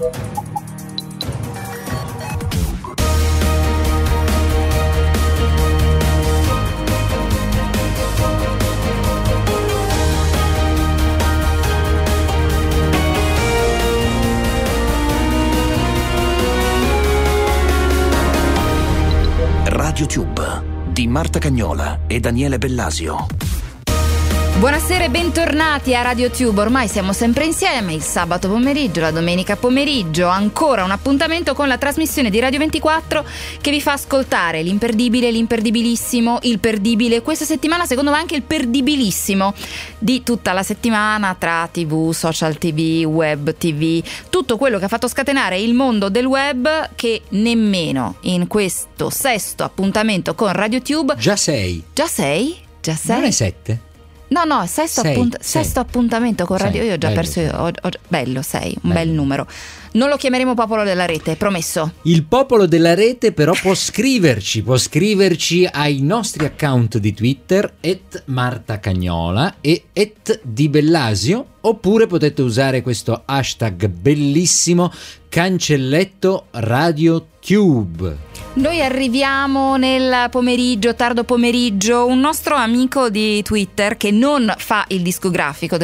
RadioTube di Marta Cagnola e Daniele Bellasio. Buonasera e bentornati a RadioTube. Ormai siamo sempre insieme, il sabato pomeriggio, la domenica pomeriggio, ancora un appuntamento con la trasmissione di Radio 24 che vi fa ascoltare l'imperdibile, l'imperdibilissimo, il perdibile, questa settimana secondo me anche il perdibilissimo di tutta la settimana, tra TV, social TV, web TV, tutto quello che ha fatto scatenare il mondo del web, che nemmeno in questo sesto appuntamento con RadioTube. Già sei? Non è 7? No, sesto appuntamento con Radio. Io ho già perso. Bello, 6, un bel numero. Non lo chiameremo popolo della rete, promesso. Il popolo della rete però può scriverci ai nostri account di Twitter @martacagnola e @dibellasio, oppure potete usare questo hashtag bellissimo cancelletto RadioTube. Noi arriviamo nel pomeriggio, tardo pomeriggio, un nostro amico di Twitter che non fa il discografico,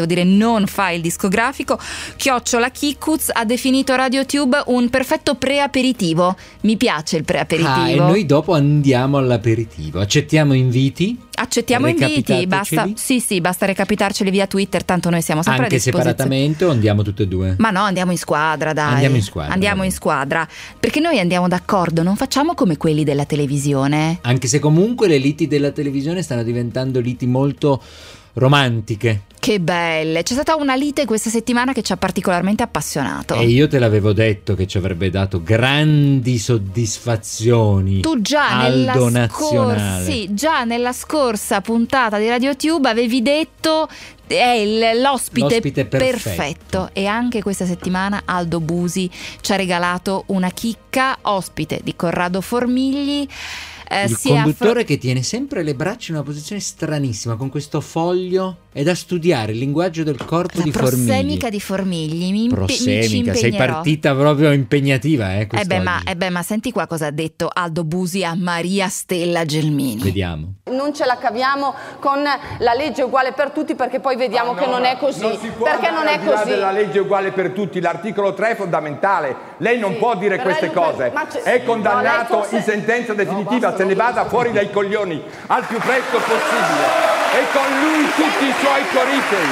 @Kikuz, ha definito RadioTube un perfetto preaperitivo. Mi piace il preaperitivo. E noi dopo andiamo all'aperitivo. Accettiamo inviti, basta recapitarceli via Twitter, tanto noi siamo sempre anche a disposizione. separatamente, o andiamo tutte e due? Ma no, andiamo in squadra, dai. Andiamo in squadra, perché noi andiamo d'accordo, non facciamo come quelli della televisione. Anche se comunque le liti della televisione stanno diventando liti molto romantiche. Che belle! C'è stata una lite questa settimana che ci ha particolarmente appassionato. E io te l'avevo detto che ci avrebbe dato grandi soddisfazioni. Tu già nella scorsa puntata di RadioTube avevi detto è l'ospite perfetto. E anche questa settimana Aldo Busi ci ha regalato una chicca, ospite di Corrado Formigli. Il conduttore che tiene sempre le braccia in una posizione stranissima, con questo foglio. È da studiare il linguaggio del corpo di Formigli. La prossemica di Formigli. Prossemica, sei partita proprio impegnativa, ma senti qua cosa ha detto Aldo Busi a Maria Stella Gelmini. Vediamo. Non ce la caviamo con la legge uguale per tutti, perché poi vediamo che non è così. Non si può perché non è così. La legge uguale per tutti, l'articolo 3 è fondamentale. Lei non può dire queste cose. È condannato in sentenza definitiva, se ne vada fuori dai coglioni al più presto possibile. E con lui tutti i suoi corifei.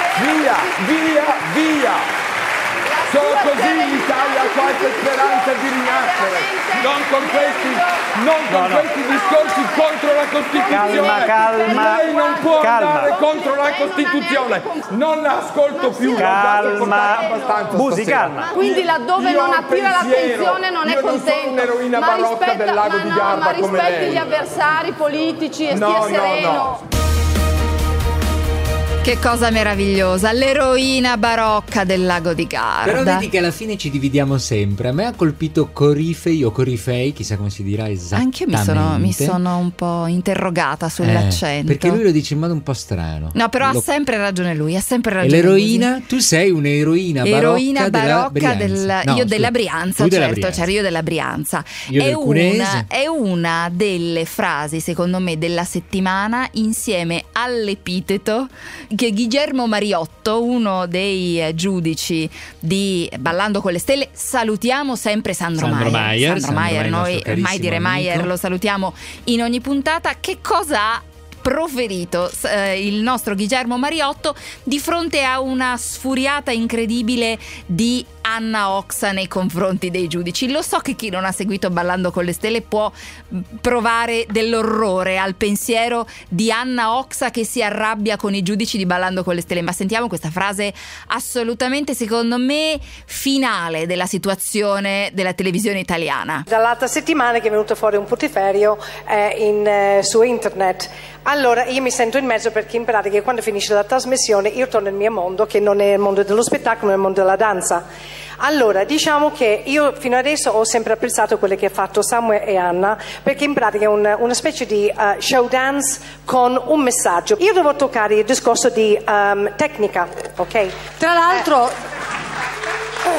Via! Solo così l'Italia ha qualche speranza di rinascere. Non con questi discorsi contro la Costituzione. Calma. Lei non può andare contro la Costituzione. Non la ascolto più. Busi, calma. Quindi laddove non attira l'attenzione non è contento. Ma rispetti gli avversari politici e stia sereno. Che cosa meravigliosa, l'eroina barocca del lago di Garda. Però vedi che alla fine ci dividiamo sempre. A me ha colpito corifei o corifei, chissà come si dirà esattamente. Anche mi sono un po' interrogata sull'accento. Perché lui lo dice in modo un po' strano. No, però ha sempre ragione lui, E l'eroina? Tu sei un'eroina barocca della Brianza, certo, io della Brianza. È una delle frasi, secondo me, della settimana, insieme all'epiteto che Guillermo Mariotto, uno dei giudici di Ballando con le Stelle, salutiamo sempre Sandro Maier, noi mai dire Maier, lo salutiamo in ogni puntata. Che cosa ha proferito il nostro Guillermo Mariotto di fronte a una sfuriata incredibile di Anna Oxa nei confronti dei giudici? Lo so che chi non ha seguito Ballando con le Stelle può provare dell'orrore al pensiero di Anna Oxa che si arrabbia con i giudici di Ballando con le Stelle, ma sentiamo questa frase assolutamente, secondo me, finale della situazione della televisione italiana. Dall'altra settimana che è venuto fuori un putiferio su internet. Allora io mi sento in mezzo, perché in pratica quando finisce la trasmissione io torno nel mio mondo, che non è il mondo dello spettacolo, ma è il mondo della danza. Allora, diciamo che io fino adesso ho sempre apprezzato quello che ha fatto Samuel e Anna, perché in pratica è una specie di show dance con un messaggio. Io devo toccare il discorso di tecnica, ok? Tra l'altro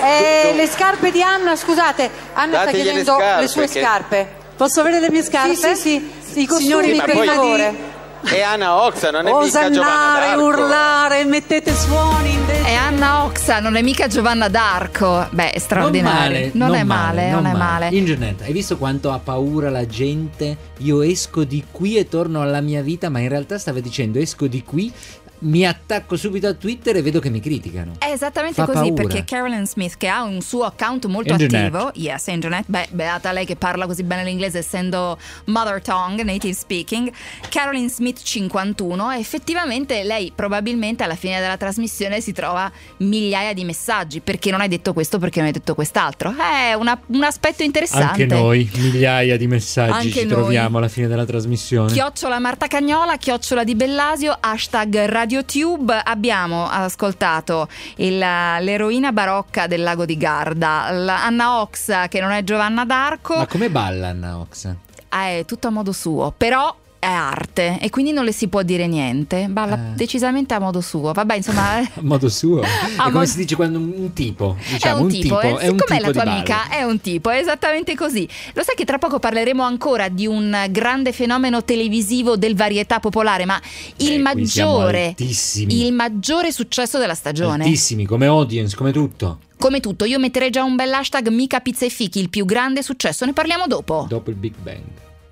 Le scarpe di Anna, scusate, Anna sta chiedendo le sue scarpe. Posso avere le mie scarpe? Sì. I costumi, per favore. È Anna Oxa, non è mica Giovanna d'Arco. Urlare, mettete suoni. È Anna Oxa, non è mica Giovanna d'Arco. Beh, è straordinario. Non è male. Internet, hai visto quanto ha paura la gente? Io esco di qui e torno alla mia vita, ma in realtà stava dicendo esco di qui, mi attacco subito a Twitter e vedo che mi criticano. È esattamente così, paura. Perché Carolyn Smith, che ha un suo account molto attivo, internet, beata lei che parla così bene l'inglese essendo mother tongue, native speaking, Carolyn Smith 51, effettivamente lei probabilmente alla fine della trasmissione si trova migliaia di messaggi, perché non hai detto questo, perché non hai detto quest'altro. È un aspetto interessante. Anche noi migliaia di messaggi ci troviamo alla fine della trasmissione. @ Marta Cagnola, @ Di Bellasio, #RadioTube. Abbiamo ascoltato l'eroina barocca del lago di Garda, Anna Oxa, che non è Giovanna d'Arco. Ma come balla Anna Oxa? È tutto a modo suo, però è arte e quindi non le si può dire niente. Balla decisamente a modo suo. Vabbè, insomma, a modo suo. È come si dice quando un tipo, diciamo, è un tipo siccome è la tua di amica, ballo. è un tipo, è esattamente così. Lo sai che tra poco parleremo ancora di un grande fenomeno televisivo del varietà popolare, ma il maggiore successo della stagione. Altissimi, come audience, come tutto. Come tutto, io metterei già un bell'hashtag Mica Pizza e Fichi, il più grande successo. Ne parliamo dopo. Dopo il Big Bang.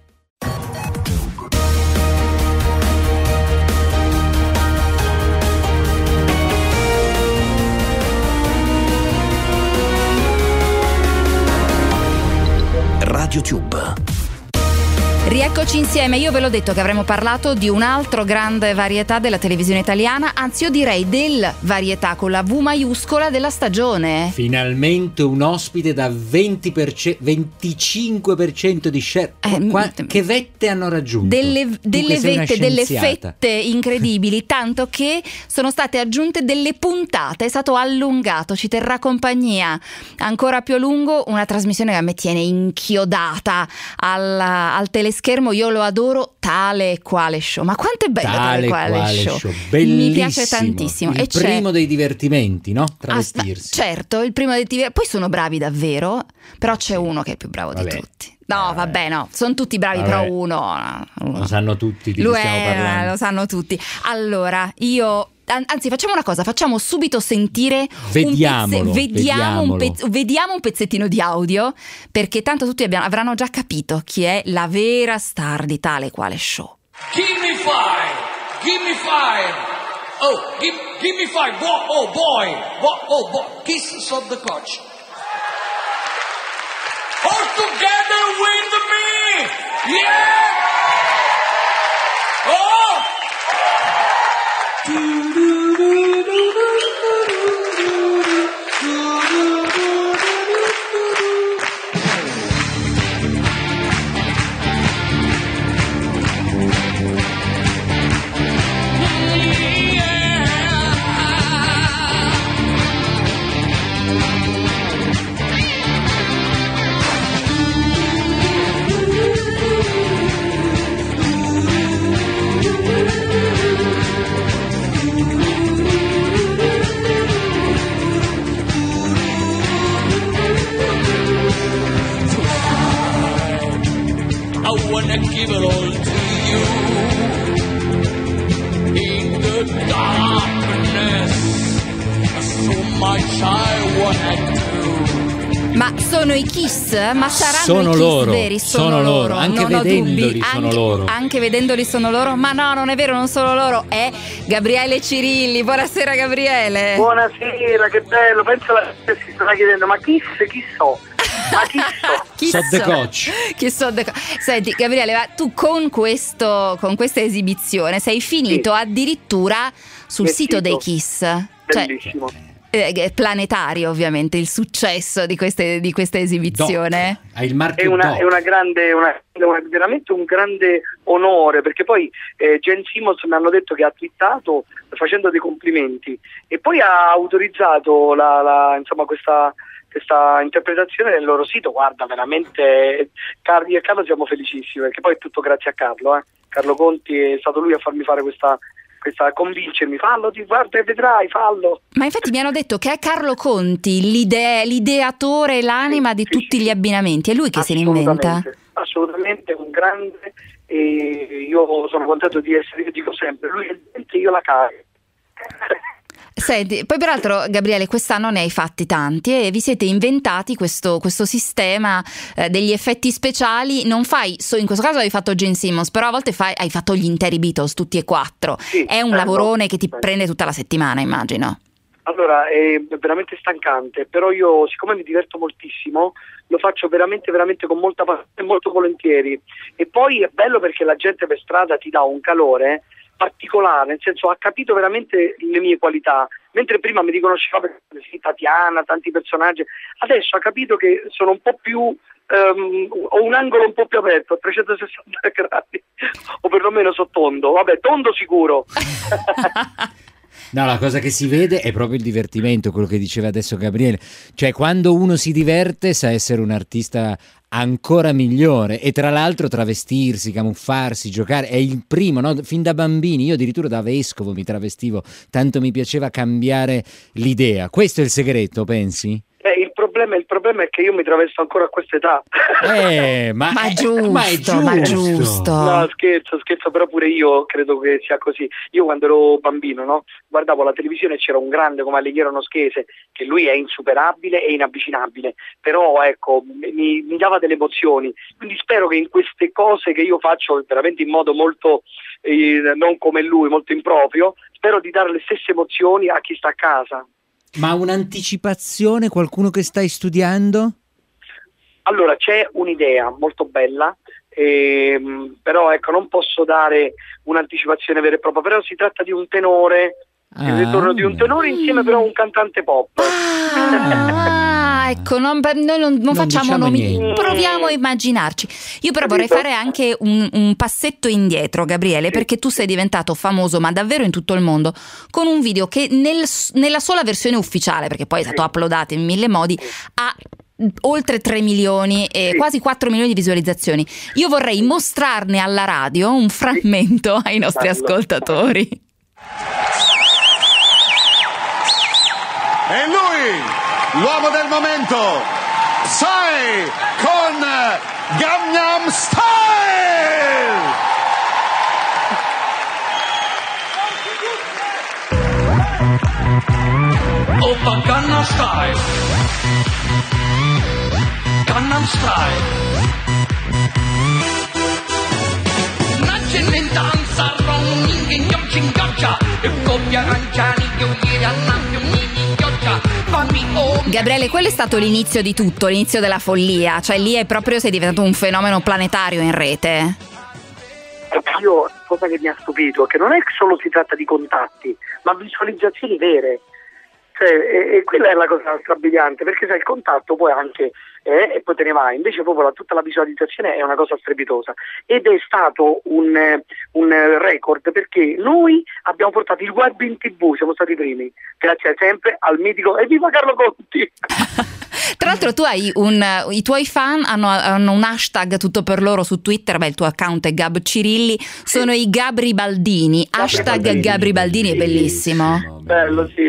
RadioTube. Rieccoci insieme, io ve l'ho detto che avremmo parlato di un altro grande varietà della televisione italiana, anzi io direi del varietà con la V maiuscola della stagione. Finalmente un ospite da 25% di share. Che vette hanno raggiunto? Delle fette incredibili, tanto che sono state aggiunte delle puntate, è stato allungato, ci terrà compagnia ancora più a lungo, una trasmissione che a me tiene inchiodata al teleschermo. Io lo adoro, Tale e Quale Show. Ma quanto è bello Tale e Quale Show. Bellissimo. Mi piace tantissimo. Il primo dei divertimenti, no? Travestirsi. Certo, il primo dei divertimenti. Poi sono bravi davvero, però c'è uno che è il più bravo di tutti. No, no, sono tutti bravi, però uno. Lo sanno tutti di chi stiamo parlando. Lo sanno tutti. Allora, anzi, facciamo una cosa, facciamo subito sentire vediamo un pezzettino di audio, perché tanto tutti avranno già capito chi è la vera star di Tale e Quale Show. Give me five. Oh, give me five. Oh boy. Kisses of the coach. All together with me. Yeah. Oh. I give it all to you in the darkness, so much I wanna do. Ma sono i Kiss? Ma saranno i Kiss veri? Sono loro. Anche vedendoli sono loro. Anche vedendoli sono loro? Ma no, non è vero, non sono loro. È Gabriele Cirilli. Buonasera Gabriele. Buonasera, che bello. Penso che si starà chiedendo, ma chi so? Ma chi so? Senti Gabriele, ma tu con questa esibizione sei finito addirittura sul sito dei Kiss. Bellissimo. Planetario, ovviamente, il successo di questa esibizione. Hai il marchio è veramente un grande onore, perché poi Gene Simmons mi hanno detto che ha twittato facendo dei complimenti e poi ha autorizzato questa interpretazione nel loro sito. Guarda, veramente io e Carlo siamo felicissimi, perché poi è tutto grazie a Carlo. Carlo Conti, è stato lui a farmi fare questa convincermi, fallo, guarda e vedrai, fallo. Ma infatti mi hanno detto che è Carlo Conti l'ideatore, l'anima di tutti gli abbinamenti, è lui che se ne inventa. Assolutamente, un grande, e io sono contento di essere, io dico sempre, lui è il dente, io la carne. Senti, poi peraltro Gabriele quest'anno ne hai fatti tanti e vi siete inventati questo sistema degli effetti speciali. Non fai, in questo caso hai fatto Gene Simmons, però a volte hai fatto gli interi Beatles, tutti e 4. Sì, è un lavorone che ti prende tutta la settimana, immagino. Allora, è veramente stancante, però io, siccome mi diverto moltissimo, lo faccio veramente con molta passione e molto volentieri. E poi è bello perché la gente per strada ti dà un calore particolare, nel senso ha capito veramente le mie qualità, mentre prima mi riconosceva sì, Tatiana, tanti personaggi, adesso ha capito che sono un po' più ho un angolo un po' più aperto a 360 gradi o perlomeno sottondo, vabbè, tondo sicuro. No, la cosa che si vede è proprio il divertimento, quello che diceva adesso Gabriele, cioè quando uno si diverte sa essere un artista ancora migliore, e tra l'altro travestirsi, camuffarsi, giocare è il primo, no? Fin da bambini, io addirittura da vescovo mi travestivo, tanto mi piaceva cambiare l'idea. Questo è il segreto, pensi? Il problema è che io mi travesto ancora a questa età. Ma è giusto. No, scherzo, però pure io credo che sia così. Io quando ero bambino, no, guardavo la televisione e c'era un grande come Alighiero Noschese, che lui è insuperabile e inavvicinabile, però ecco, mi dava delle emozioni. Quindi spero che in queste cose che io faccio veramente in modo molto non come lui, molto improprio, spero di dare le stesse emozioni a chi sta a casa. Ma un'anticipazione, qualcuno che stai studiando? Allora, c'è un'idea molto bella, però ecco, non posso dare un'anticipazione vera e propria, però si tratta di un tenore, il ritorno di un tenore insieme però a un cantante pop. Ecco, noi non facciamo diciamo nomi, proviamo a immaginarci. Io però vorrei fare anche un passetto indietro, Gabriele, perché tu sei diventato famoso, ma davvero in tutto il mondo, con un video che nella sola versione ufficiale, perché poi è stato uploadato in 1000 modi, ha oltre 3 milioni e quasi 4 milioni di visualizzazioni. Io vorrei mostrarne alla radio un frammento ai nostri ascoltatori. E lui, l'uomo del momento, Psy con Gangnam Style! Oppa Gangnam Style, Gangnam Style. Naccin in danza, ronning in yochin goccia, e coppia aranciani, io ieri annambio nini goccia. Gabriele, quello è stato l'inizio di tutto, l'inizio della follia, cioè lì è proprio sei diventato un fenomeno planetario in rete. Io, cosa che mi ha stupito è che non è che solo si tratta di contatti, ma visualizzazioni vere. E quella è la cosa strabiliante, perché sai, il contatto poi anche e poi te ne vai, invece proprio tutta la visualizzazione è una cosa strepitosa, ed è stato un record, perché noi abbiamo portato il web in TV, siamo stati i primi, grazie sempre al mitico Evviva Carlo Conti. Tra l'altro tu hai i tuoi fan hanno un hashtag tutto per loro su Twitter, il tuo account è Gab Cirilli, sono i Gabribaldini, hashtag Gabribaldini, è bellissimo. Bello, sì,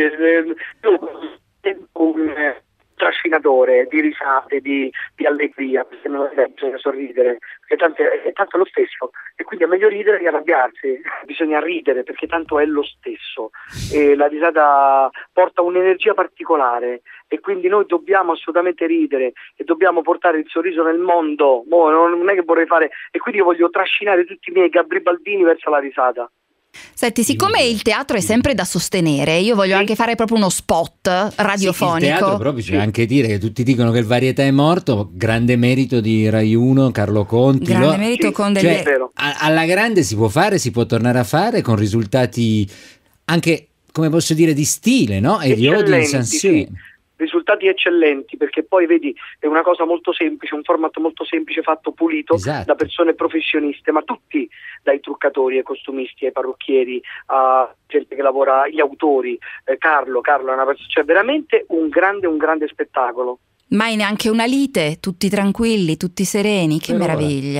un trascinatore di risate, di allegria, perché non bisogna sorridere, perché tanto è lo stesso, e quindi è meglio ridere che arrabbiarsi, bisogna ridere perché tanto è lo stesso, e la risata porta un'energia particolare, e quindi noi dobbiamo assolutamente ridere e dobbiamo portare il sorriso nel mondo. Non è che vorrei fare, e quindi io voglio trascinare tutti i miei Gabribaldini verso la risata. Senti, siccome il teatro è sempre da sostenere, io voglio anche fare proprio uno spot radiofonico. Sì, il teatro proprio, c'è anche dire che tutti dicono che il Varietà è morto, grande merito di Rai 1, Carlo Conti. Grande merito con delle... Cioè, alla grande si può fare, si può tornare a fare con risultati anche, come posso dire, di stile, no? E di audience assieme. Sì. Risultati eccellenti, perché poi vedi è una cosa molto semplice, un format molto semplice, fatto pulito, esatto, da persone professioniste, ma tutti, dai truccatori ai costumisti ai parrucchieri a gente che lavora, gli autori. Carlo è una persona, cioè veramente un grande spettacolo. Mai neanche una lite, tutti tranquilli, tutti sereni, che meraviglia.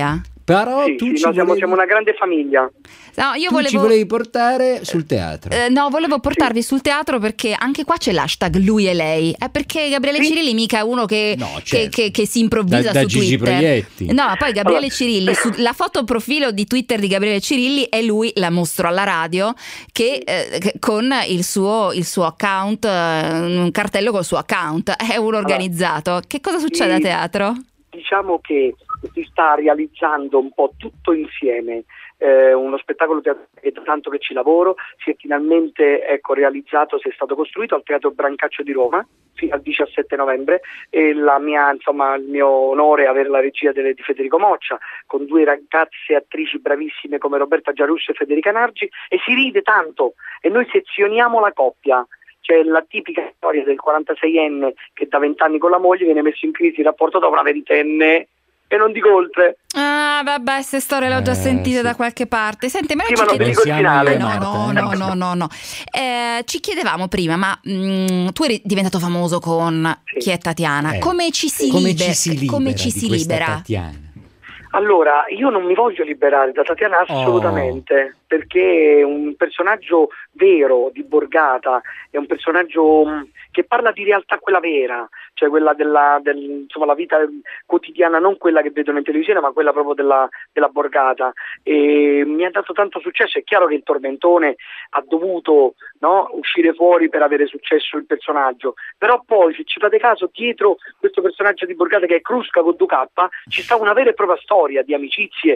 Però siamo una grande famiglia. No, ci volevi portare sul teatro. No, volevo portarvi sul teatro perché anche qua c'è l'hashtag lui e lei. Perché Gabriele Cirilli mica è uno che si improvvisa da su Gigi Twitter. Proietti. No, poi Gabriele Cirilli, la foto profilo di Twitter di Gabriele Cirilli è lui, la mostro alla radio, che con il suo account, un cartello col suo account. È un organizzato. Che cosa succede a teatro? Diciamo che si sta realizzando un po' tutto insieme. Uno spettacolo teatrale che da tanto che ci lavoro si è finalmente realizzato, si è stato costruito al Teatro Brancaccio di Roma fino al 17 novembre e il mio onore è avere la regia di Federico Moccia con 2 ragazze attrici bravissime come Roberta Giarusso e Federica Nargi, e si ride tanto e noi sezioniamo la coppia. C'è la tipica storia del 46enne che da 20 anni con la moglie viene messo in crisi il rapporto da una ventenne. E non dico oltre. Ah, vabbè, queste storie le ho già sentite da qualche parte. Senti, ma non dico il finale. No. Ci chiedevamo prima, ma tu eri diventato famoso con chi è Tatiana? Come ci si libera? Tatiana? Allora, io non mi voglio liberare da Tatiana assolutamente, perché è un personaggio vero di Borgata, è un personaggio che parla di realtà quella vera, cioè quella la vita quotidiana, non quella che vedono in televisione, ma quella proprio della Borgata. E mi ha dato tanto successo. È chiaro che il tormentone ha dovuto uscire fuori per avere successo il personaggio, però poi, se ci fate caso, dietro questo personaggio di Borgata che è Crusca con 2K ci sta una vera e propria storia di amicizie,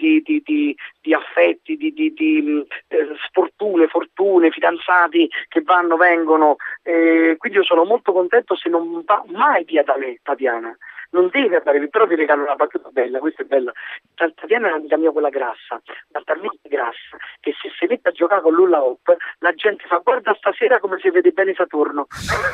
di affetti, di fortune, fidanzati che vanno, vengono, quindi io sono molto contento se non va mai via da me Tatiana. Non deve andare, però vi regalo una battuta bella, questa è bella. Tatiana è un'amica mia, quella grassa, ma talmente grassa che se si mette a giocare con l'Hula Hoop la gente fa: guarda stasera come si vede bene Saturno.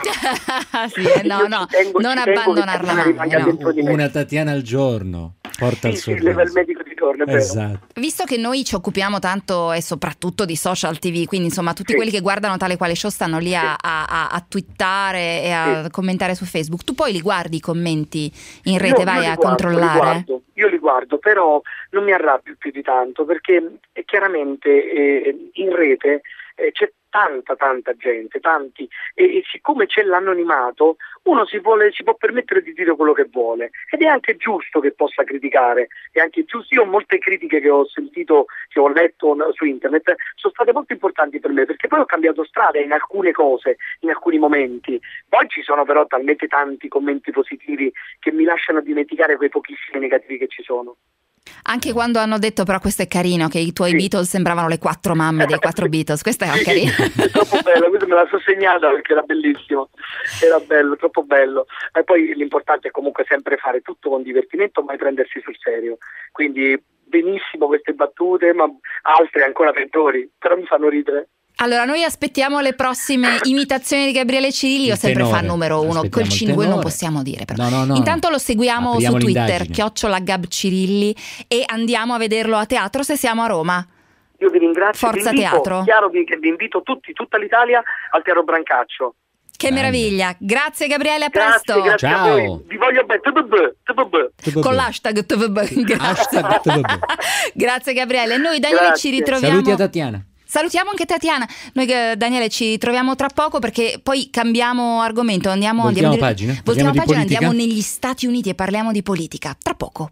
Non abbandonarla. Una Tatiana al giorno porta il sorriso. Il medico di torno, esatto. Visto che noi ci occupiamo tanto e soprattutto di social TV, quindi insomma tutti quelli che guardano Tale Quale Show stanno lì a twittare e a commentare su Facebook, tu poi li guardi i commenti in rete, vai a controllare? Io li guardo, però non mi arrabbio più di tanto, perché chiaramente in rete c'è tanta gente, tanti, e siccome c'è l'anonimato uno si può permettere di dire quello che vuole, ed è anche giusto che possa criticare, è anche giusto. Io ho molte critiche che ho sentito, che ho letto su internet, sono state molto importanti per me, perché poi ho cambiato strada in alcune cose, in alcuni momenti. Poi ci sono però talmente tanti commenti positivi che mi lasciano dimenticare quei pochissimi negativi che ci sono. Anche quando hanno detto però questo è carino, che i tuoi Beatles sembravano le 4 mamme dei 4 Beatles, questo è carino. È troppo bello, questo me la so segnata perché era bellissimo, era bello, troppo bello. E poi l'importante è comunque sempre fare tutto con divertimento, mai prendersi sul serio. Quindi benissimo queste battute, ma altre ancora peggiori, però mi fanno ridere. Allora, noi aspettiamo le prossime imitazioni di Gabriele Cirilli. Io sempre fan numero 1, col cinque non possiamo dire però. No. Intanto lo seguiamo apriamo su Twitter, @GabCirilli, e andiamo a vederlo a teatro se siamo a Roma. Io vi ringrazio. Forza Teatro. Chiaro che vi invito tutta l'Italia al Teatro Brancaccio. Che meraviglia, grazie Gabriele, a presto. Grazie ciao. A voi. Vi voglio bene. Con l'hashtag TVB. Grazie Gabriele. Noi Daniele ci ritroviamo. Saluti a Tatiana. Salutiamo anche Tatiana. Noi Daniele ci ritroviamo tra poco, perché poi cambiamo argomento, voltiamo pagina, andiamo negli Stati Uniti e parliamo di politica tra poco.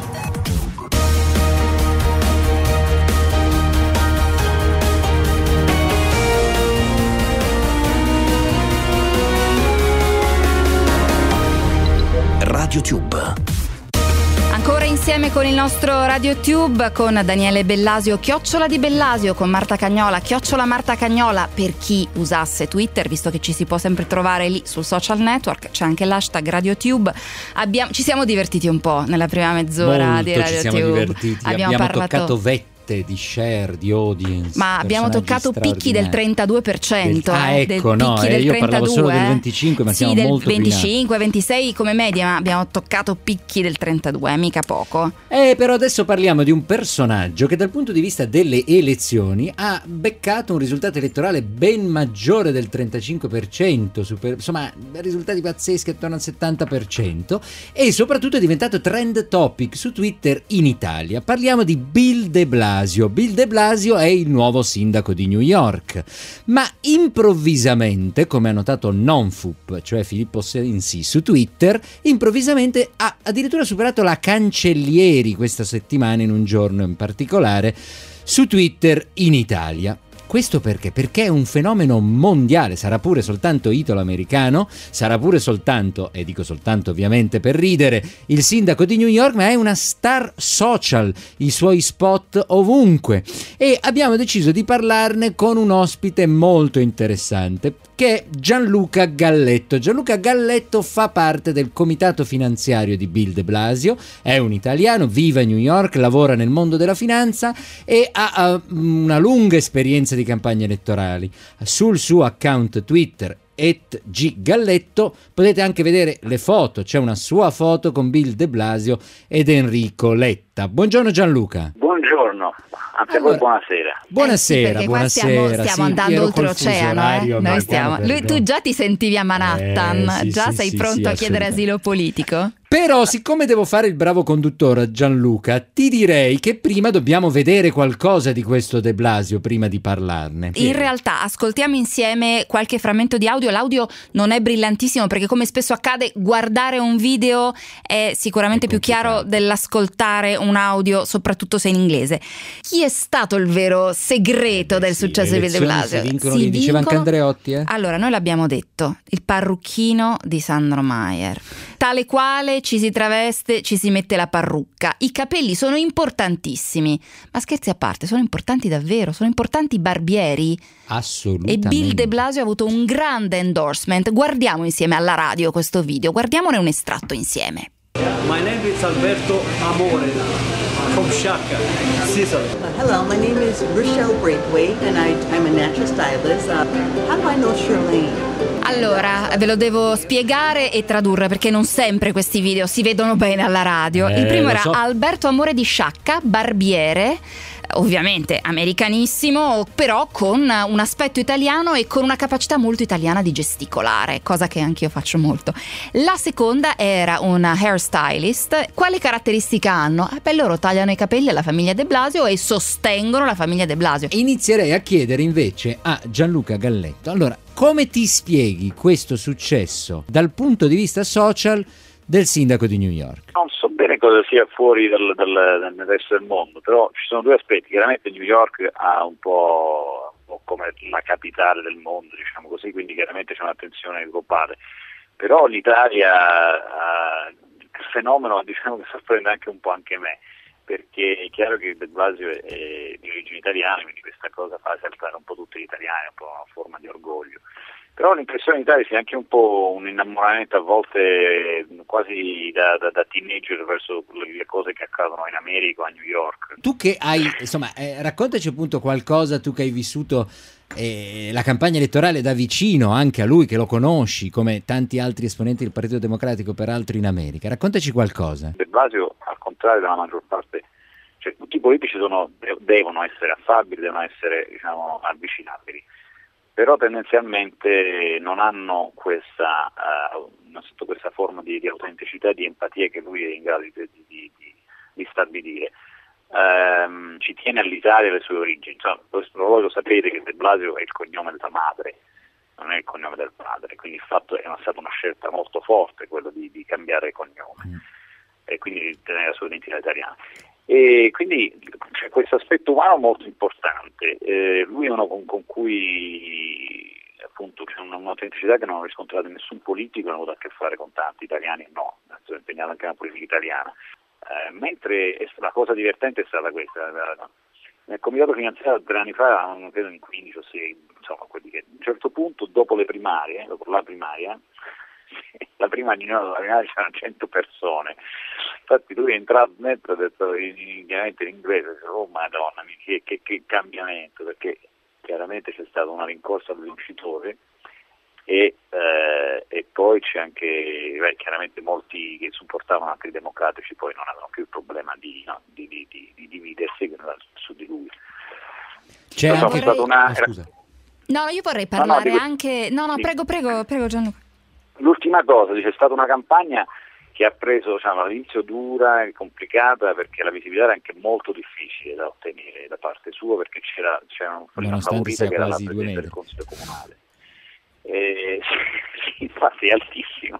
RadioTube. Ancora insieme con il nostro RadioTube, con Daniele Bellasio, chiocciola di Bellasio, con Marta Cagnola, chiocciola Marta Cagnola, per chi usasse Twitter, visto che ci si può sempre trovare lì sul social network, c'è anche l'hashtag RadioTube. Ci siamo divertiti un po' nella prima mezz'ora di RadioTube. Abbiamo toccato vette. 7 di share, di audience. Ma abbiamo toccato picchi del 32%. Ecco, io parlavo solo del 25, ma siamo molto del 25, 26 come media, ma abbiamo toccato picchi del 32, mica poco. Però adesso parliamo di un personaggio che dal punto di vista delle elezioni ha beccato un risultato elettorale ben maggiore del 35%, insomma risultati pazzeschi attorno al 70%, e soprattutto è diventato trend topic su Twitter in Italia. Parliamo di Bill de Blasio. Bill de Blasio è il nuovo sindaco di New York, ma improvvisamente, come ha notato Nonfup, cioè Filippo Sensi su Twitter, improvvisamente ha addirittura superato la Cancellieri questa settimana, in un giorno in particolare, su Twitter in Italia. Questo perché? Perché è un fenomeno mondiale, sarà pure soltanto italo-americano, sarà pure soltanto, e dico soltanto ovviamente per ridere, il sindaco di New York, ma è una star social, i suoi spot ovunque. E abbiamo deciso di parlarne con un ospite molto interessante, che è Gianluca Galletto. Gianluca Galletto fa parte del comitato finanziario di Bill de Blasio, è un italiano, vive a New York, lavora nel mondo della finanza e ha una lunga esperienza di campagne elettorali. Sul suo account Twitter @ggalletto potete anche vedere le foto, c'è una sua foto con Bill de Blasio ed Enrico Letta. Buongiorno Gianluca. Buongiorno, anche a voi buonasera. Buonasera, sì, buonasera. Stiamo andando oltreoceano, Noi stiamo. Tu già ti sentivi a Manhattan, sei pronto a chiedere asilo politico? Però, siccome devo fare il bravo conduttore, Gianluca, ti direi che prima dobbiamo vedere qualcosa di questo de Blasio prima di parlarne. In realtà ascoltiamo insieme qualche frammento di audio. L'audio non è brillantissimo perché, come spesso accade, guardare un video è sicuramente più chiaro dell'ascoltare un audio, soprattutto se in inglese. Chi è stato il vero segreto del successo di de Blasio? Si diceva anche Andreotti. Allora, noi l'abbiamo detto, il parrucchino di Sandro Maier, tale quale ci si traveste, ci si mette la parrucca. I capelli sono importantissimi, ma scherzi a parte, sono importanti davvero, sono importanti i barbieri. Assolutamente. E Bill de Blasio ha avuto un grande endorsement. Guardiamo insieme alla radio questo video, guardiamone un estratto insieme. My name is Alberto Amore from Sciacca, Sicily. Hello, my name is Rochelle Braithwaite and I'm a natural stylist. How do I know Charlene? Allora, ve lo devo spiegare e tradurre perché non sempre questi video si vedono bene alla radio. Il primo era Alberto Amore di Sciacca, barbiere, ovviamente americanissimo, però con un aspetto italiano e con una capacità molto italiana di gesticolare, cosa che anch'io faccio molto. La seconda era una hairstylist. Quale caratteristica hanno? Loro tagliano i capelli alla famiglia de Blasio e sostengono la famiglia de Blasio. Inizierei a chiedere invece a Gianluca Galletto, allora, come ti spieghi questo successo dal punto di vista social del sindaco di New York? Non so bene cosa sia fuori nel resto del mondo, però ci sono due aspetti. Chiaramente New York ha un po' come la capitale del mondo, diciamo così, quindi chiaramente c'è un'attenzione globale. Però l'Italia, il fenomeno, diciamo che sorprende anche un po' anche me, perché è chiaro che de Blasio è di origini italiane, quindi questa cosa fa saltare un po' tutti gli italiani, un po' una forma di orgoglio. Però l'impressione in Italia sia anche un po' un innamoramento a volte quasi da teenager verso le cose che accadono in America o a New York. Tu che hai, insomma, raccontaci appunto qualcosa, tu che hai vissuto la campagna elettorale da vicino, anche a lui che lo conosci, come tanti altri esponenti del Partito Democratico peraltro in America. Raccontaci qualcosa. De Blasio, al contrario della maggior parte, cioè tutti i politici devono essere affabili, devono essere, diciamo, avvicinabili. Però tendenzialmente non hanno questa forma di autenticità e di empatia che lui è in grado di stabilire. Ci tiene all'Italia le sue origini. Insomma, voi lo sapete che de Blasio è il cognome della madre, non è il cognome del padre, quindi il fatto è stata una scelta molto forte quello di cambiare cognome e quindi di tenere la sua identità italiana. E quindi c'è questo aspetto umano molto importante. Lui è uno con cui appunto c'è un'autenticità che non ho riscontrato in nessun politico, non ho avuto a che fare con tanti italiani, no, sono impegnato anche nella politica italiana. Mentre la cosa divertente è stata questa: nel comitato finanziario 3 anni fa, non credo in 15 o 6, insomma, quelli che a un certo punto dopo la primaria, la prima riunione c'erano 100 persone. Infatti lui è entrato dentro e ha detto chiaramente in inglese, oh madonna mia, che cambiamento, perché chiaramente c'è stata una rincorsa al vincitore e poi c'è anche chiaramente molti che supportavano anche i democratici, poi non avevano più il problema di dividersi su di lui. C'è anche scusa. No, io vorrei parlare anche... No, prego Gianluca. L'ultima cosa, c'è stata una campagna che ha preso, all'inizio dura e complicata, perché la visibilità era anche molto difficile da ottenere da parte sua, perché c'era una favorita che era la Presidente del Consiglio Comunale. Sì, infatti è altissimo,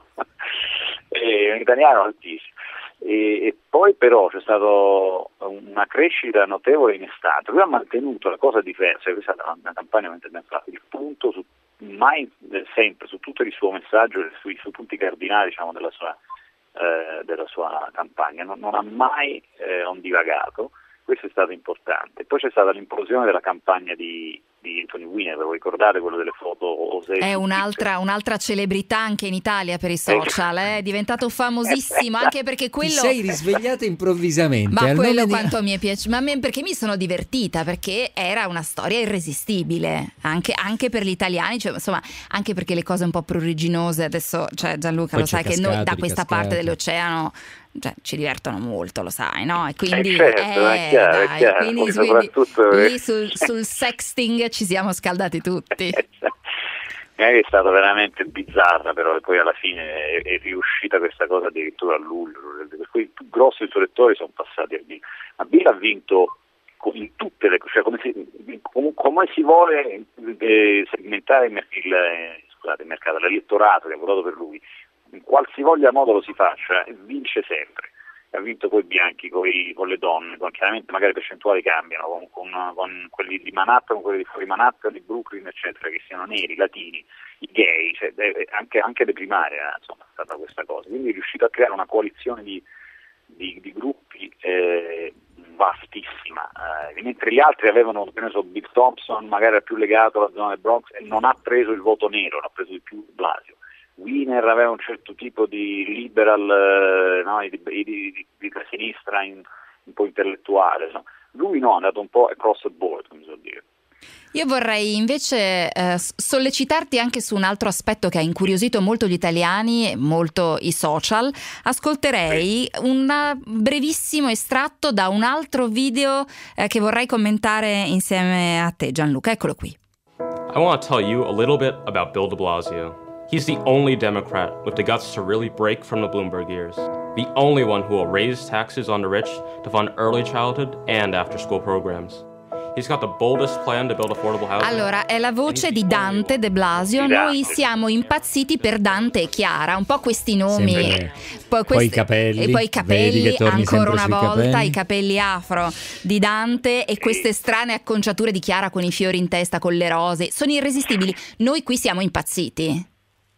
in italiano è altissimo. E poi però c'è stata una crescita notevole in estate. Lui ha mantenuto la cosa diversa, questa è una campagna ben fatta, il punto sempre su tutto il suo messaggio, sui punti cardinali della sua campagna, non ha mai ondivagato. Questo è stato importante. Poi c'è stata l'implosione della campagna di Anthony Weiner, lo ricordate, quello delle foto? È un'altra celebrità anche in Italia per i social, è diventato famosissimo anche perché quello... Ti sei risvegliata improvvisamente. Ma quello quanto mi è piaciuto, perché mi sono divertita, perché era una storia irresistibile, anche per gli italiani, insomma, anche perché le cose un po' pruriginose, adesso Gianluca poi lo sai che noi da questa parte dell'oceano ci divertono molto, lo sai, no? E quindi è chiaro. quindi lì sul sexting ci siamo scaldati tutti. È stata veramente bizzarra, però poi alla fine è riuscita questa cosa addirittura a luglio, per cui i più grossi i suoi lettori sono passati a Bill. Ma Bill ha vinto in tutte le, come si vuole segmentare il mercato, l'elettorato che ha votato per lui, in qualsivoglia modo lo si faccia, vince sempre. Ha vinto coi bianchi, con le donne, chiaramente magari le percentuali cambiano, con quelli di Manhattan, con quelli di fuori Manhattan, di Brooklyn, eccetera, che siano neri, latini, i gay, anche le primarie, insomma, è stata questa cosa. Quindi è riuscito a creare una coalizione di gruppi vastissima, mentre gli altri avevano, Bill Thompson magari era più legato alla zona del Bronx e non ha preso il voto nero, l'ha preso di più Blasio. Weiner aveva un certo tipo di liberal, di sinistra un po' intellettuale, no? Lui no, è andato un po' across the board, come si può dire. Io vorrei invece sollecitarti anche su un altro aspetto che ha incuriosito molto gli italiani, molto i social. Ascolterei un brevissimo estratto da un altro video che vorrei commentare insieme a te, Gianluca. Eccolo qui. I want to tell you a little bit about Bill de Blasio. He's the only Democrat with the guts to really break from the Bloomberg years. The only one who will raise taxes on the rich to fund early childhood and after-school programs. He's got the boldest plan to build affordable housing. Allora, è la voce di Dante de Blasio. Noi siamo impazziti per Dante e Chiara, un po' questi nomi. Poi i capelli. E poi i capelli, ancora una volta, i capelli afro di Dante e queste strane acconciature di Chiara con i fiori in testa, con le rose. Sono irresistibili. Noi qui siamo impazziti.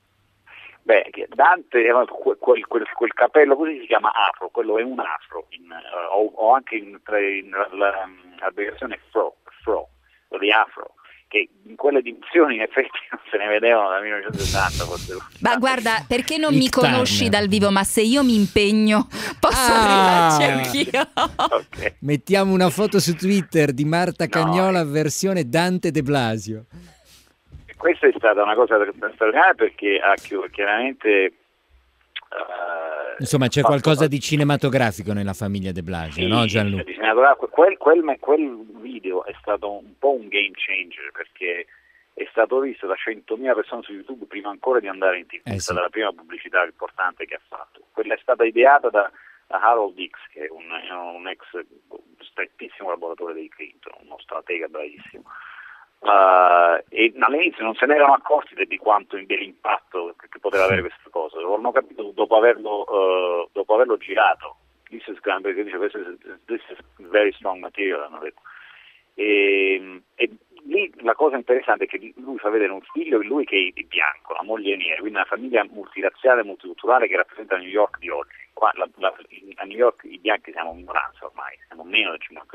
Dante, quel capello così si chiama afro, quello è un afro, o anche l'abbreviazione fro, di afro, che in quelle dimensioni in effetti non se ne vedevano dal 1970. Ma guarda, perché non mi conosci dal vivo, ma se io mi impegno posso arrivarci anch'io. Okay. Mettiamo una foto su Twitter di Marta Cagnola versione Dante de Blasio. Questa è stata una cosa straordinaria perché ha chiaramente... Insomma, c'è qualcosa di cinematografico nella famiglia de Blasio, no Gianluca? Quel video è stato un po' un game changer perché è stato visto da 100.000 persone su YouTube prima ancora di andare in TV, è stata la prima pubblicità importante che ha fatto. Quella è stata ideata da Harold Dix, che è un ex strettissimo collaboratore dei Clinton, uno stratega bravissimo. E all'inizio non se ne erano accorti di quanto dell'impatto che poteva avere questa cosa, lo hanno capito dopo averlo girato. This is very strong material, hanno detto. E lì la cosa interessante è che lui fa vedere un figlio, lui che è bianco, la moglie è nera, quindi una famiglia multiraziale, multiculturale che rappresenta New York di oggi. Qua a New York i bianchi siamo minoranza ormai, siamo meno del 50%.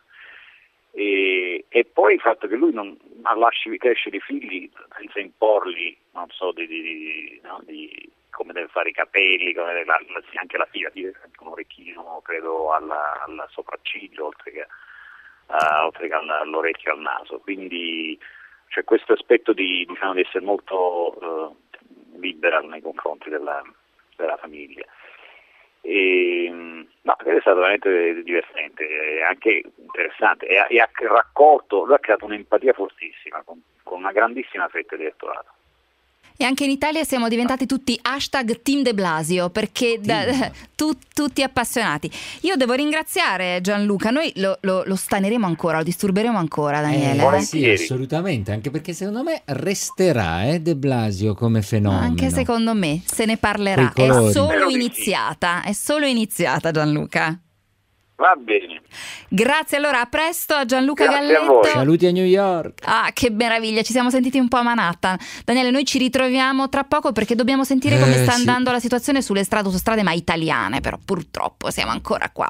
E poi il fatto che lui non lasci crescere i figli senza imporli, non so, di come deve fare i capelli, anche la figlia, un orecchino credo al sopracciglio oltre che all'orecchio e al naso, quindi c'è questo aspetto di essere molto liberal nei confronti della famiglia. È stato veramente divertente e anche interessante e ha creato un'empatia fortissima con una grandissima fetta di elettorato. E anche in Italia siamo diventati tutti #Team De Blasio, perché tutti appassionati. Io devo ringraziare Gianluca, noi lo staneremo ancora, lo disturberemo ancora, Daniele. Sì, assolutamente, anche perché secondo me resterà De Blasio come fenomeno. Anche secondo me se ne parlerà, è solo iniziata Gianluca. Va bene. Grazie, allora a presto a Gianluca Grazie Galletto. A saluti a New York. Ah, che meraviglia, ci siamo sentiti un po' a Manhattan. Daniele, noi ci ritroviamo tra poco perché dobbiamo sentire come sta andando la situazione sulle autostrade ma italiane, però purtroppo siamo ancora qua.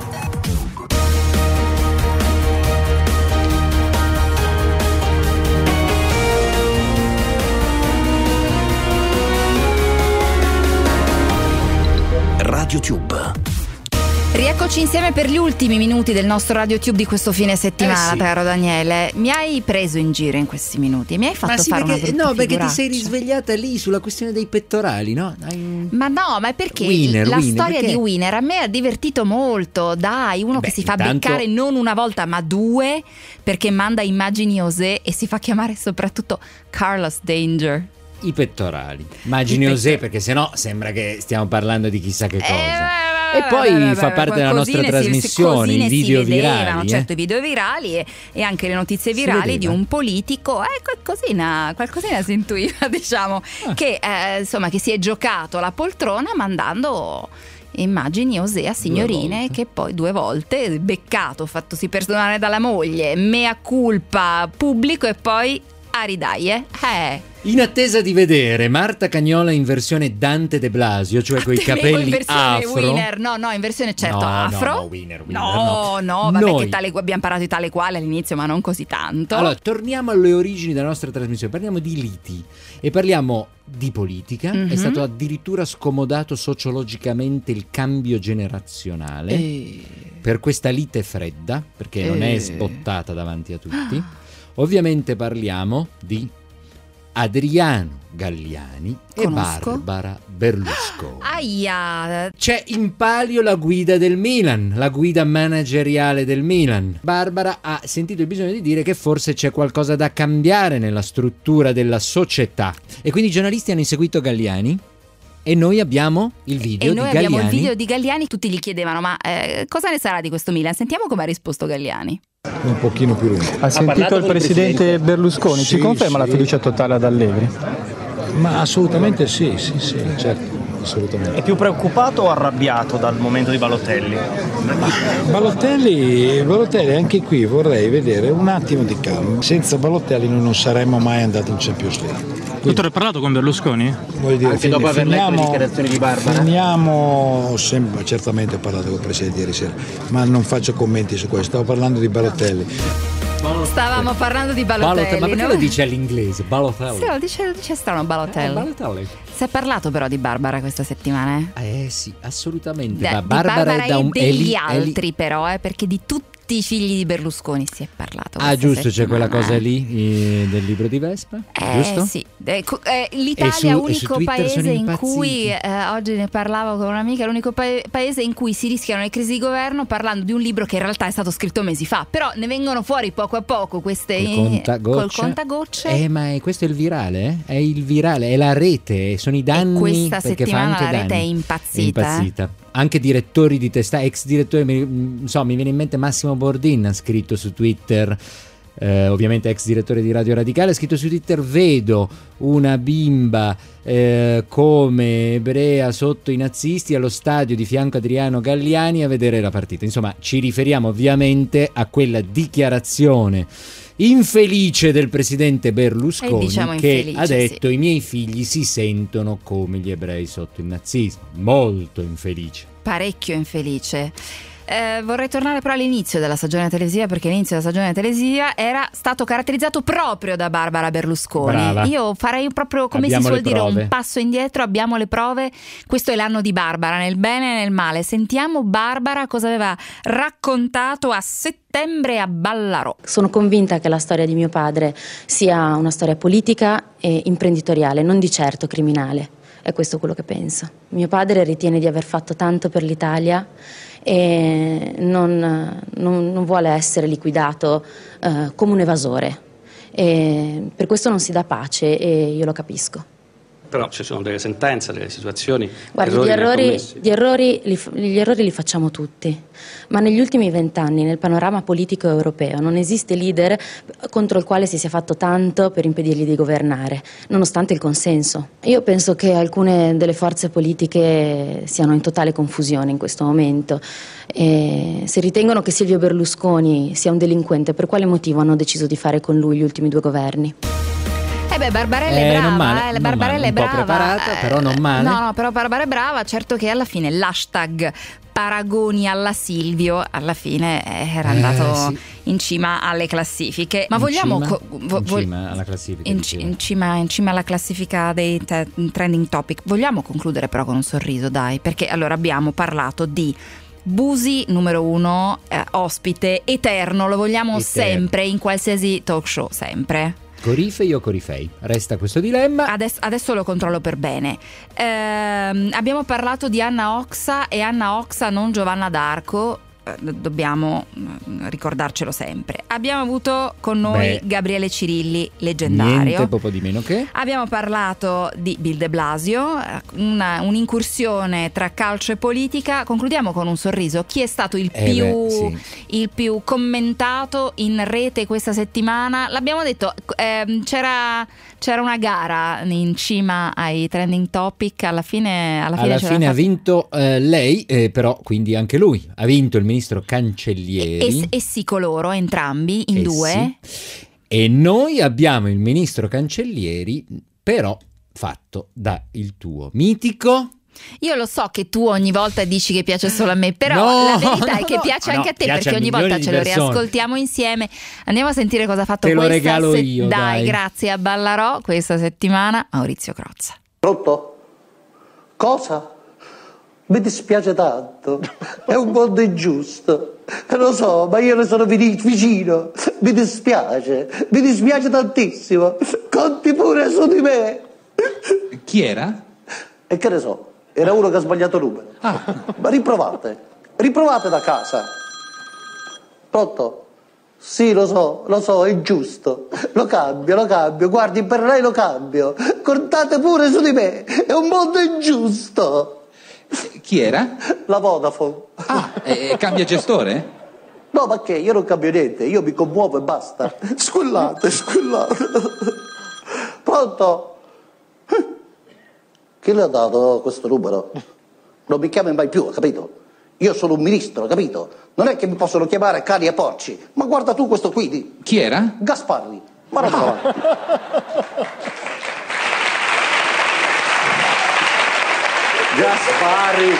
RadioTube. Rieccoci insieme per gli ultimi minuti del nostro RadioTube di questo fine settimana, caro Daniele. Mi hai preso in giro in questi minuti, mi hai fatto fare una brutta No, perché figuraccia. ti sei risvegliata lì sulla questione dei pettorali, no? Ma no, ma è perché la storia di Wiener a me ha divertito molto. Dai, uno che si fa beccare non una volta ma due, perché manda immagini José e si fa chiamare soprattutto Carlos Danger. I pettorali, immagini José, perché sennò sembra che stiamo parlando di chissà che cosa. E poi fa parte della nostra trasmissione, i video virali. Certo, i video virali e anche le notizie virali di un politico. Qualcosina si intuiva, diciamo, che si è giocato la poltrona mandando immagini José a signorine che poi 2 volte beccato, fattosi perdonare dalla moglie, mea culpa pubblico e poi aridaie. In attesa di vedere Marta Cagnola in versione Dante De Blasio, cioè coi capelli afro. Winner, no, in versione afro. No, Winner, vabbè, che abbiamo parlato di tale quale all'inizio, ma non così tanto. Allora, torniamo alle origini della nostra trasmissione, parliamo di liti e parliamo di politica. È stato addirittura scomodato sociologicamente il cambio generazionale per questa lite fredda, perché non è sbottata davanti a tutti. Ovviamente parliamo di Adriano Galliani e Barbara Berlusconi. C'è in palio la guida del Milan, la guida manageriale del Milan. Barbara ha sentito il bisogno di dire che forse c'è qualcosa da cambiare nella struttura della società e quindi i giornalisti hanno inseguito Galliani. E noi abbiamo il video di Galliani. Abbiamo il video di Galliani. Tutti gli chiedevano: ma cosa ne sarà di questo Milan? Sentiamo come ha risposto Galliani. Un pochino più lungo. Ha sentito il presidente Berlusconi? Ci conferma la fiducia totale ad Allegri? Ma assolutamente sì, certo. Assolutamente. È più preoccupato o arrabbiato dal momento di Balotelli? Balotelli anche qui vorrei vedere un attimo di calma. Senza Balotelli noi non saremmo mai andati in Champions League. Dottore, hai parlato con Berlusconi? Voglio dire, anche dopo aver letto le dichiarazioni di Barbara? Certamente ho parlato con il Presidente ieri sera, ma non faccio commenti su questo, stavo parlando di Balotelli. Stavamo parlando di Balotelli, ma perché lo dice all'inglese? Balotelli. Sì, lo dice strano Balotelli. Balotelli. Si è parlato però di Barbara questa settimana? Sì, assolutamente. Ma Barbara è degli altri però, perché di tutti i figli di Berlusconi si è parlato. Giusto, c'è quella cosa lì del libro di Vespa, giusto? Sì. L'Italia è l'unico paese in cui oggi ne parlavo con un'amica, è l'unico paese in cui si rischiano le crisi di governo parlando di un libro che in realtà è stato scritto mesi fa, però ne vengono fuori poco a poco queste col contagocce. Ma questo è il virale, È il virale, è la rete, sono i danni. E questa perché settimana fa anche la rete danni. è impazzita. Anche direttori di testa, ex direttori, mi viene in mente Massimo Bordin, ha scritto su Twitter, ovviamente ex direttore di Radio Radicale, ha scritto su Twitter: vedo una bimba come ebrea sotto i nazisti allo stadio di fianco a Adriano Galliani a vedere la partita. Insomma, ci riferiamo ovviamente a quella dichiarazione infelice del presidente Berlusconi, che ha detto: i miei figli si sentono come gli ebrei sotto il nazismo. Molto infelice. Parecchio infelice. vorrei tornare però all'inizio della stagione televisiva, perché l'inizio della stagione televisiva era stato caratterizzato proprio da Barbara Berlusconi. Brava. Io farei proprio, come Abbiamo si suol le dire, prove. un passo indietro. Abbiamo le prove. Questo è l'anno di Barbara, nel bene e nel male. Sentiamo Barbara cosa aveva raccontato a settembre a Ballarò. Sono convinta che la storia di mio padre sia una storia politica e imprenditoriale, non di certo criminale. È questo quello che penso. Mio padre ritiene di aver fatto tanto per l'Italia e non vuole essere liquidato come un evasore. E per questo non si dà pace e io lo capisco. Però ci sono delle sentenze, delle situazioni. Guardi, gli errori li facciamo tutti, ma negli ultimi 20 anni nel panorama politico europeo non esiste leader contro il quale si sia fatto tanto per impedirgli di governare, nonostante il consenso. Io penso che alcune delle forze politiche siano in totale confusione in questo momento. E se ritengono che Silvio Berlusconi sia un delinquente, per quale motivo hanno deciso di fare con lui gli ultimi 2 governi? Barbarella è brava, non male, Barbarella è brava. Un po' preparata, però non male. No, però Barbara è brava. Certo che alla fine l'hashtag paragoni alla Silvio alla fine era andato in cima alle classifiche. Ma vogliamo in cima alla classifica, in cima alla classifica dei trending topic. Vogliamo concludere però con un sorriso, dai, perché allora abbiamo parlato di Busi numero 1, ospite eterno, lo vogliamo sempre in qualsiasi talk show, sempre. Corifei o corifei? Resta questo dilemma. Adesso lo controllo per bene. Abbiamo parlato di Anna Oxa e Anna Oxa, non Giovanna d'Arco. Dobbiamo ricordarcelo sempre. Abbiamo avuto con noi Gabriele Cirilli, leggendario. Niente poco di meno che. Abbiamo parlato di Bill de Blasio, un'incursione tra calcio e politica. Concludiamo con un sorriso. Chi è stato il più commentato in rete questa settimana? L'abbiamo detto, c'era una gara in cima ai trending topic. Alla fine ha vinto lei, però quindi anche lui ha vinto, il ministro Cancellieri. E sì, coloro, entrambi, in 2. Sì. E noi abbiamo il ministro Cancellieri, però fatto da il tuo mitico. Io lo so che tu ogni volta dici che piace solo a me, però la verità è che piace anche a te, perché ogni volta ce lo riascoltiamo insieme. Andiamo a sentire cosa ha fatto Te lo regalo io, dai. Grazie a Ballarò questa settimana, Maurizio Crozza. Pronto? Cosa? Mi dispiace tanto, è un mondo ingiusto, lo so, ma io ne sono vicino, mi dispiace tantissimo, conti pure su di me. Chi era? E che ne so, era uno che ha sbagliato numero. Ma riprovate da casa. Pronto? Sì, lo so, è giusto, lo cambio, guardi, per lei lo cambio, contate pure su di me, è un mondo ingiusto. Chi era? La Vodafone. Cambia gestore? No, ma che? Io non cambio niente, io mi commuovo e basta. Squillate. Pronto? Chi le ha dato questo numero? Non mi chiami mai più, capito? Io sono un ministro, capito? Non è che mi possono chiamare cani e porci. Ma guarda tu questo qui. Chi era? Gasparri. Guarda. Gasparri.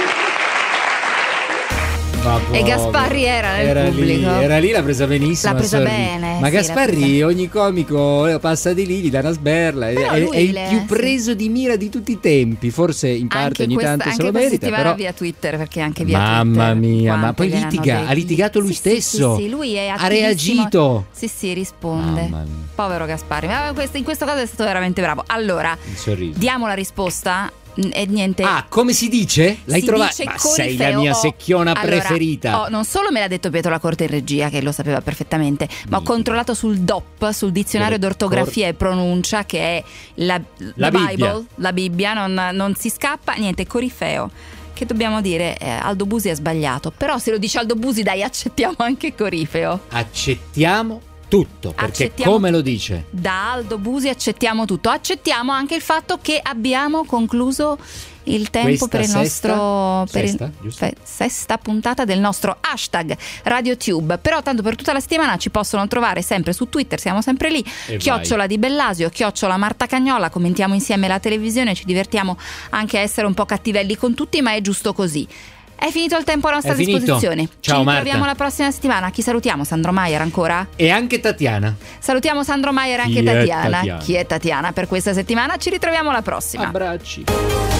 E Gasparri era nel pubblico. Era lì, l'ha presa benissimo. L'ha presa bene. Ma Gasparri, ogni comico passa di lì, gli dà una sberla. È il più preso di mira di tutti i tempi. Forse in parte ogni tanto se lo merita. Però via Twitter, perché anche via Mamma Twitter. Mia, ma poi ha litigato lui stesso. Sì, lui è ha reagito. Sì, risponde. Povero Gasparri. Ma in questo caso è stato veramente bravo. Allora, diamo la risposta. E niente. Come si dice? L'hai trovata? Ma sei la mia secchiona preferita. Non solo me l'ha detto Pietro Lacorte in regia, che lo sapeva perfettamente, ma ho controllato sul DOP, sul dizionario d'ortografia e pronuncia, che è la Bible, la Bibbia, non si scappa. Niente, corifeo. Che dobbiamo dire? Aldo Busi ha sbagliato. Però se lo dice Aldo Busi, dai, accettiamo anche corifeo. Accettiamo tutto, perché come lo dice da Aldo Busi accettiamo tutto. Accettiamo anche il fatto che abbiamo concluso il tempo per il nostro sesta puntata del nostro hashtag RadioTube. Però tanto per tutta la settimana ci possono trovare sempre su Twitter, siamo sempre lì, @ Di Bellasio, @ Marta Cagnola. Commentiamo insieme la televisione, ci divertiamo anche a essere un po' cattivelli con tutti, ma è giusto così. È finito il tempo a nostra disposizione. Ciao Ci Marta. troviamo la prossima settimana. Chi salutiamo? Sandro Maier ancora? E anche Tatiana. Salutiamo Sandro Maier e anche Tatiana. Chi è Tatiana per questa settimana? Ci ritroviamo la prossima. Abbracci.